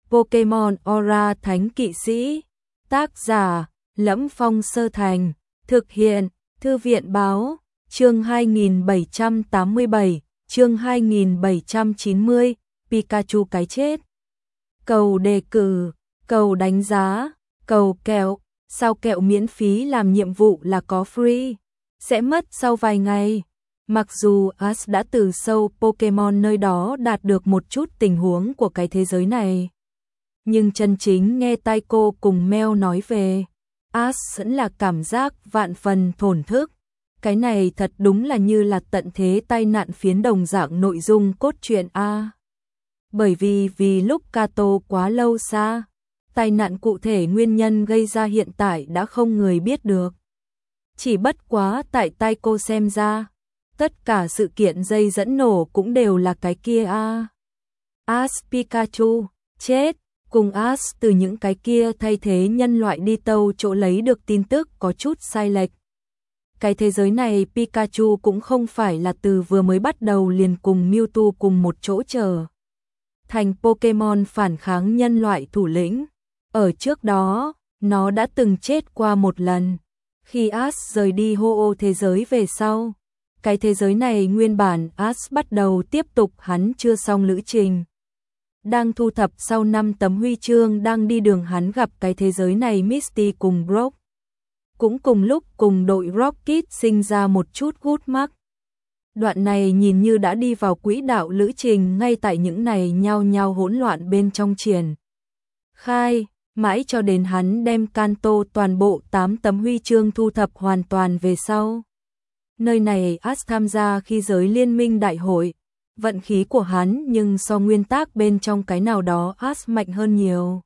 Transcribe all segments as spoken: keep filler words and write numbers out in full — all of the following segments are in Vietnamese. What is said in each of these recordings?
Pokemon Aura Thánh Kỵ Sĩ. Tác giả: Lẫm Phong Sơ Thành. Thực hiện: Thư viện Báo. Chương hai nghìn bảy trăm tám mươi bảy, chương hai nghìn bảy trăm chín mươi, Pikachu cái chết. Cầu đề cử, cầu đánh giá, cầu kẹo. Sao kẹo miễn phí làm nhiệm vụ là có free, sẽ mất sau vài ngày. Mặc dù Ash đã từ sâu Pokemon nơi đó đạt được một chút tình huống của cái thế giới này, nhưng chân chính nghe tai cô cùng Mel nói về, Ash vẫn là cảm giác vạn phần thổn thức. Cái này thật đúng là như là tận thế tai nạn phiến đồng dạng nội dung cốt truyện a. Bởi vì vì lúc Kato quá lâu xa, tai nạn cụ thể nguyên nhân gây ra hiện tại đã không người biết được. Chỉ bất quá tại tai cô xem ra, tất cả sự kiện dây dẫn nổ cũng đều là cái kia a. Ash Pikachu chết, cùng Ash từ những cái kia thay thế nhân loại đi tâu chỗ lấy được tin tức có chút sai lệch. Cái thế giới này Pikachu cũng không phải là từ vừa mới bắt đầu liền cùng Mewtwo cùng một chỗ trở thành Pokemon phản kháng nhân loại thủ lĩnh. Ở trước đó, nó đã từng chết qua một lần. Khi Ash rời đi Ho-Oh thế giới về sau, cái thế giới này nguyên bản Ash bắt đầu tiếp tục hắn chưa xong lữ trình. Đang thu thập sau năm tấm huy chương đang đi đường hắn gặp cái thế giới này Misty cùng Brock. Cũng cùng lúc cùng đội Rocket sinh ra một chút gút mắc. Đoạn này nhìn như đã đi vào quỹ đạo lữ trình ngay tại những này nhao nhao hỗn loạn bên trong triển khai, mãi cho đến hắn đem Kanto toàn bộ tám tấm huy chương thu thập hoàn toàn về sau. Nơi này Ash tham gia khi giới liên minh đại hội, vận khí của hắn nhưng so nguyên tắc bên trong cái nào đó Ash mạnh hơn nhiều.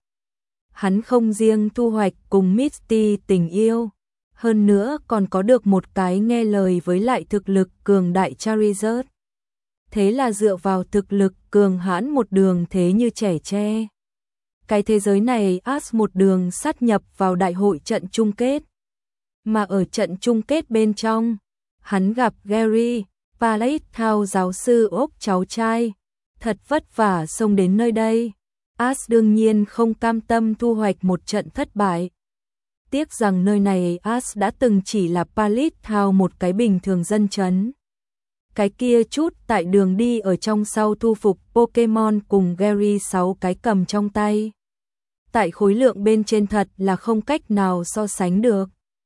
Hắn không riêng thu hoạch cùng Misty tình yêu, hơn nữa còn có được một cái nghe lời với lại thực lực cường đại Charizard. Thế là dựa vào thực lực cường hãn một đường thế như trẻ tre. Cái thế giới này Ash một đường sát nhập vào đại hội trận chung kết. Mà ở trận chung kết bên trong, hắn gặp Gary, Pallet Thao giáo sư ốc cháu trai. Thật vất vả xông đến nơi đây. Ash đương nhiên không cam tâm thu hoạch một trận thất bại. Tiếc rằng nơi này Ash đã từng chỉ là Pallet Thao một cái bình thường dân chấn. Cái kia chút tại đường đi ở trong sau thu phục Pokemon cùng Gary sáu cái cầm trong tay. Tại khối lượng bên trên thật là không cách nào so sánh được.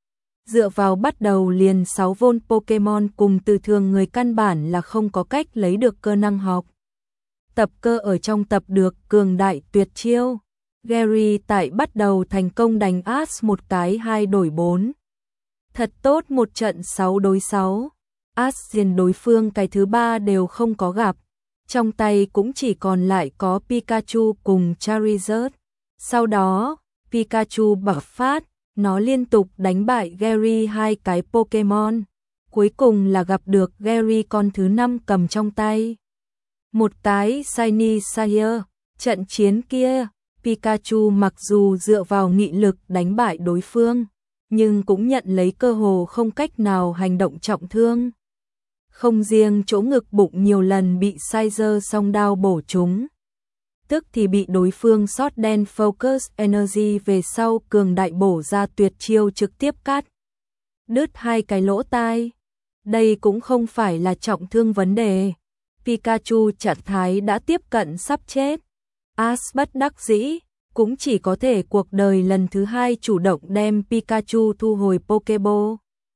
Dựa vào bắt đầu liền sáu vôn Pokemon cùng từ thường người căn bản là không có cách lấy được cơ năng học. Tập cơ ở trong tập được cường đại tuyệt chiêu. Gary tại bắt đầu thành công đánh Ash một cái hai đổi bốn. Thật tốt một trận sáu đối sáu. Ash diệt đối phương cái thứ ba đều không có gặp. Trong tay cũng chỉ còn lại có Pikachu cùng Charizard. Sau đó, Pikachu bộc phát, nó liên tục đánh bại Gary hai cái Pokemon. Cuối cùng là gặp được Gary con thứ năm cầm trong tay. Một cái Shiny Sire. Trận chiến kia, Pikachu mặc dù dựa vào nghị lực đánh bại đối phương, nhưng cũng nhận lấy cơ hồ không cách nào hành động trọng thương. Không riêng chỗ ngực bụng nhiều lần bị Sire song đao bổ trúng, tức thì bị đối phương shot đen Focus Energy về sau cường đại bổ ra tuyệt chiêu trực tiếp cắt đứt hai cái lỗ tai. Đây cũng không phải là trọng thương vấn đề. Pikachu trạng thái đã tiếp cận sắp chết. Ash bất đắc dĩ, cũng chỉ có thể cuộc đời lần thứ hai chủ động đem Pikachu thu hồi Pokéball.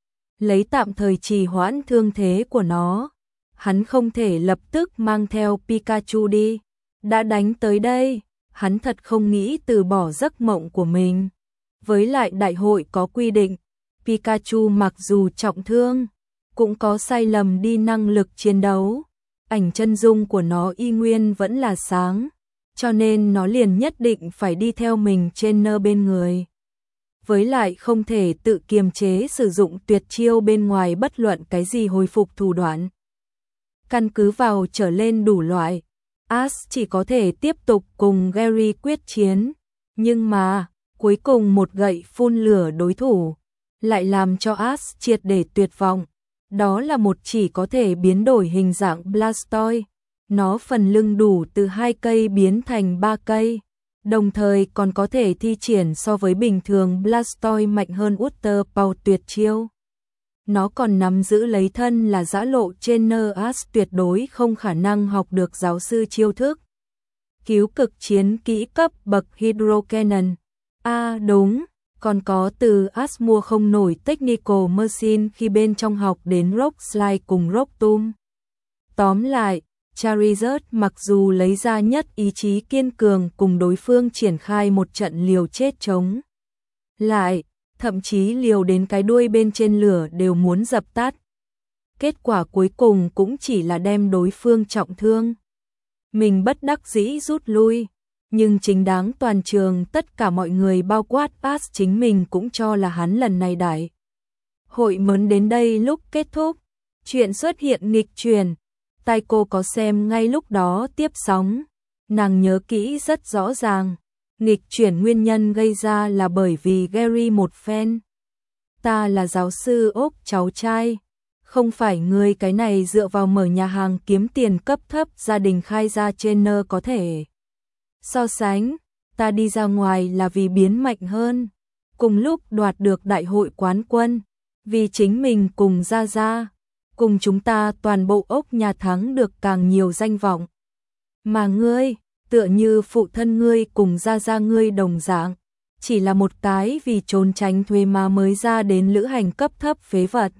Lấy tạm thời trì hoãn thương thế của nó. Hắn không thể lập tức mang theo Pikachu đi. Đã đánh tới đây, hắn thật không nghĩ từ bỏ giấc mộng của mình. Với lại đại hội có quy định, Pikachu mặc dù trọng thương, cũng có sai lầm đi năng lực chiến đấu. Ảnh chân dung của nó y nguyên vẫn là sáng, cho nên nó liền nhất định phải đi theo mình trên nơ bên người. Với lại không thể tự kiềm chế sử dụng tuyệt chiêu bên ngoài bất luận cái gì hồi phục thủ đoạn. Căn cứ vào trở lên đủ loại, Ash chỉ có thể tiếp tục cùng Gary quyết chiến. Nhưng mà, cuối cùng một gậy phun lửa đối thủ, lại làm cho Ash triệt để tuyệt vọng. Đó là một chỉ có thể biến đổi hình dạng Blastoise. Nó phần lưng đủ từ hai cây biến thành ba cây. đồng thời còn có thể thi triển so với bình thường Blastoise mạnh hơn Water Power tuyệt chiêu. Nó còn nắm giữ lấy thân là dã lộ trainer Ash tuyệt đối không khả năng học được giáo sư chiêu thức. Cứu cực chiến kỹ cấp bậc Hydro Cannon. À đúng, còn có từ Ash mua không nổi Technical Machine khi bên trong học đến Rock Slide cùng Rock Tomb. Tóm lại, Charizard mặc dù lấy ra nhất ý chí kiên cường cùng đối phương triển khai một trận liều chết chống lại, thậm chí liều đến cái đuôi bên trên lửa đều muốn dập tắt. Kết quả cuối cùng cũng chỉ là đem đối phương trọng thương. Mình bất đắc dĩ rút lui, nhưng chính đáng toàn trường tất cả mọi người bao quát Ash chính mình cũng cho là hắn lần này đại hội mớn đến đây lúc kết thúc. Chuyện xuất hiện nghịch chuyển, tai cô có xem ngay lúc đó tiếp sóng, nàng nhớ kỹ rất rõ ràng. Nghịch chuyển nguyên nhân gây ra là bởi vì Gary một fan. Ta là giáo sư Ốc cháu trai, không phải ngươi cái này dựa vào mở nhà hàng kiếm tiền cấp thấp gia đình khai ra trainer có thể so sánh, ta đi ra ngoài là vì biến mạnh hơn, cùng lúc đoạt được đại hội quán quân, vì chính mình cùng ra ra, cùng chúng ta toàn bộ Ốc nhà thắng được càng nhiều danh vọng. Mà ngươi, tựa như phụ thân ngươi cùng ra ra ngươi đồng dạng, chỉ là một cái vì trốn tránh thuế mà mới ra đến lữ hành cấp thấp phế vật.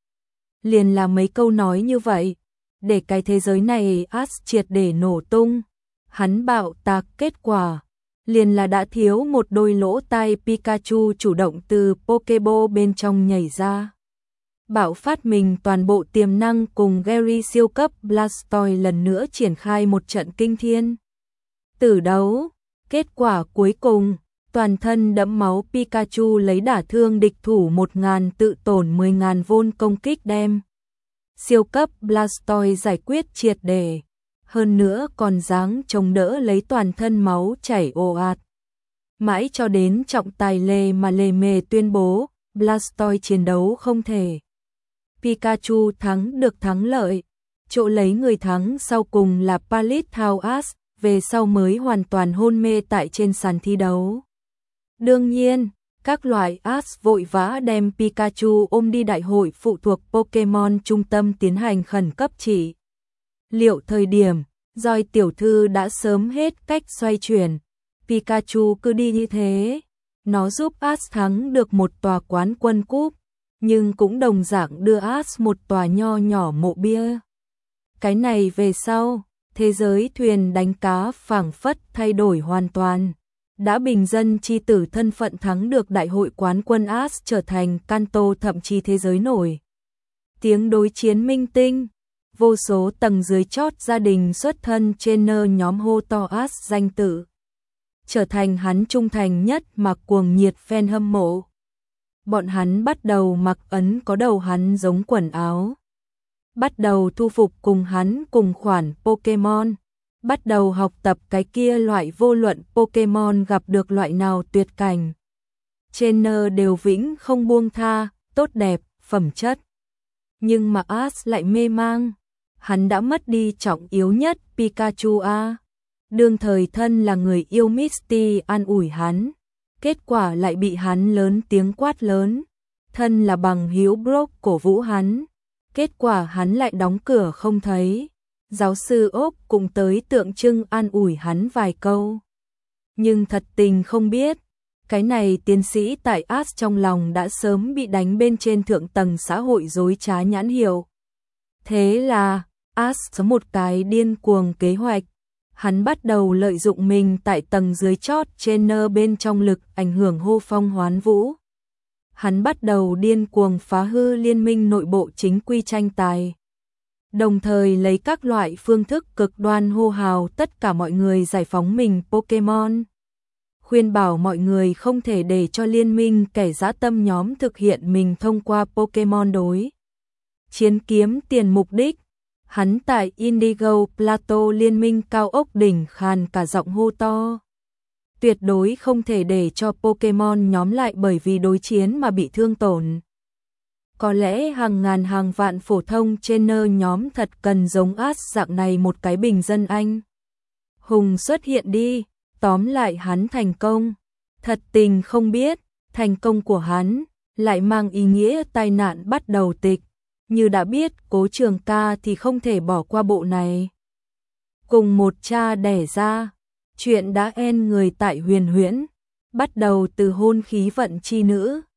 Liền là mấy câu nói như vậy, để cái thế giới này Ash triệt để nổ tung. Hắn bạo tạc kết quả, liền là đã thiếu một đôi lỗ tai Pikachu chủ động từ Pokéball bên trong nhảy ra. Bạo phát mình toàn bộ tiềm năng cùng Gary siêu cấp Blastoise lần nữa triển khai một trận kinh thiên tử đấu. Kết quả cuối cùng, toàn thân đẫm máu Pikachu lấy đả thương địch thủ một nghìn tự tổn mười nghìn vôn công kích đem siêu cấp Blastoise giải quyết triệt để, hơn nữa còn dáng chống đỡ lấy toàn thân máu chảy ồ ạt. Mãi cho đến trọng tài lề mà lề mề tuyên bố Blastoise chiến đấu không thể. Pikachu thắng được thắng lợi, chỗ lấy người thắng sau cùng là Paleothao Ash, về sau mới hoàn toàn hôn mê tại trên sàn thi đấu. Đương nhiên, các loại Ash vội vã đem Pikachu ôm đi đại hội phụ thuộc Pokemon trung tâm tiến hành khẩn cấp trị liệu thời điểm, Joy tiểu thư đã sớm hết cách xoay chuyển. Pikachu cứ đi như thế, nó giúp Ash thắng được một tòa quán quân cúp, nhưng cũng đồng dạng đưa Ash một tòa nho nhỏ mộ bia. Cái này về sau, thế giới thuyền đánh cá phảng phất thay đổi hoàn toàn. Đã bình dân chi tử thân phận thắng được đại hội quán quân Ash trở thành Kanto thậm chí thế giới nổi tiếng đối chiến minh tinh. Vô số tầng dưới chót gia đình xuất thân trainer nhóm hô to Ash danh tự, trở thành hắn trung thành nhất mà cuồng nhiệt fan hâm mộ. Bọn hắn bắt đầu mặc ấn có đầu hắn giống quần áo, bắt đầu thu phục cùng hắn cùng khoản Pokemon, bắt đầu học tập cái kia loại vô luận Pokemon gặp được loại nào tuyệt cảnh. Trainer đều vĩnh không buông tha, tốt đẹp, phẩm chất. Nhưng mà Ash lại mê mang, hắn đã mất đi trọng yếu nhất Pikachu a. Đương thời thân là người yêu Misty an ủi hắn, kết quả lại bị hắn lớn tiếng quát lớn. Thân là bằng hữu Brock cổ vũ hắn, kết quả hắn lại đóng cửa không thấy. Giáo sư Ốc cũng tới tượng trưng an ủi hắn vài câu. Nhưng thật tình không biết, cái này tiến sĩ tại Ash trong lòng đã sớm bị đánh bên trên thượng tầng xã hội dối trá nhãn hiệu. Thế là, Ash có một cái điên cuồng kế hoạch. Hắn bắt đầu lợi dụng mình tại tầng dưới chót trainer bên trong lực ảnh hưởng hô phong hoán vũ. Hắn bắt đầu điên cuồng phá hư liên minh nội bộ chính quy tranh tài. Đồng thời lấy các loại phương thức cực đoan hô hào tất cả mọi người giải phóng mình Pokemon. Khuyên bảo mọi người không thể để cho liên minh kẻ dã tâm nhóm thực hiện mình thông qua Pokemon đối chiến kiếm tiền mục đích. Hắn tại Indigo Plateau liên minh cao ốc đỉnh khàn cả giọng hô to. Tuyệt đối không thể để cho Pokemon nhóm lại bởi vì đối chiến mà bị thương tổn. Có lẽ hàng ngàn hàng vạn phổ thông trainer nhóm thật cần giống Ash dạng này một cái bình dân anh hùng xuất hiện đi. tóm lại hắn thành công. Thật tình không biết, thành công của hắn lại mang ý nghĩa tai nạn bắt đầu tịch. Như đã biết Cố Trường Ca thì không thể bỏ qua bộ này. Cùng một cha đẻ ra, chuyện đã en người tại Huyền Huyễn, bắt đầu từ hôn khí vận chi nữ,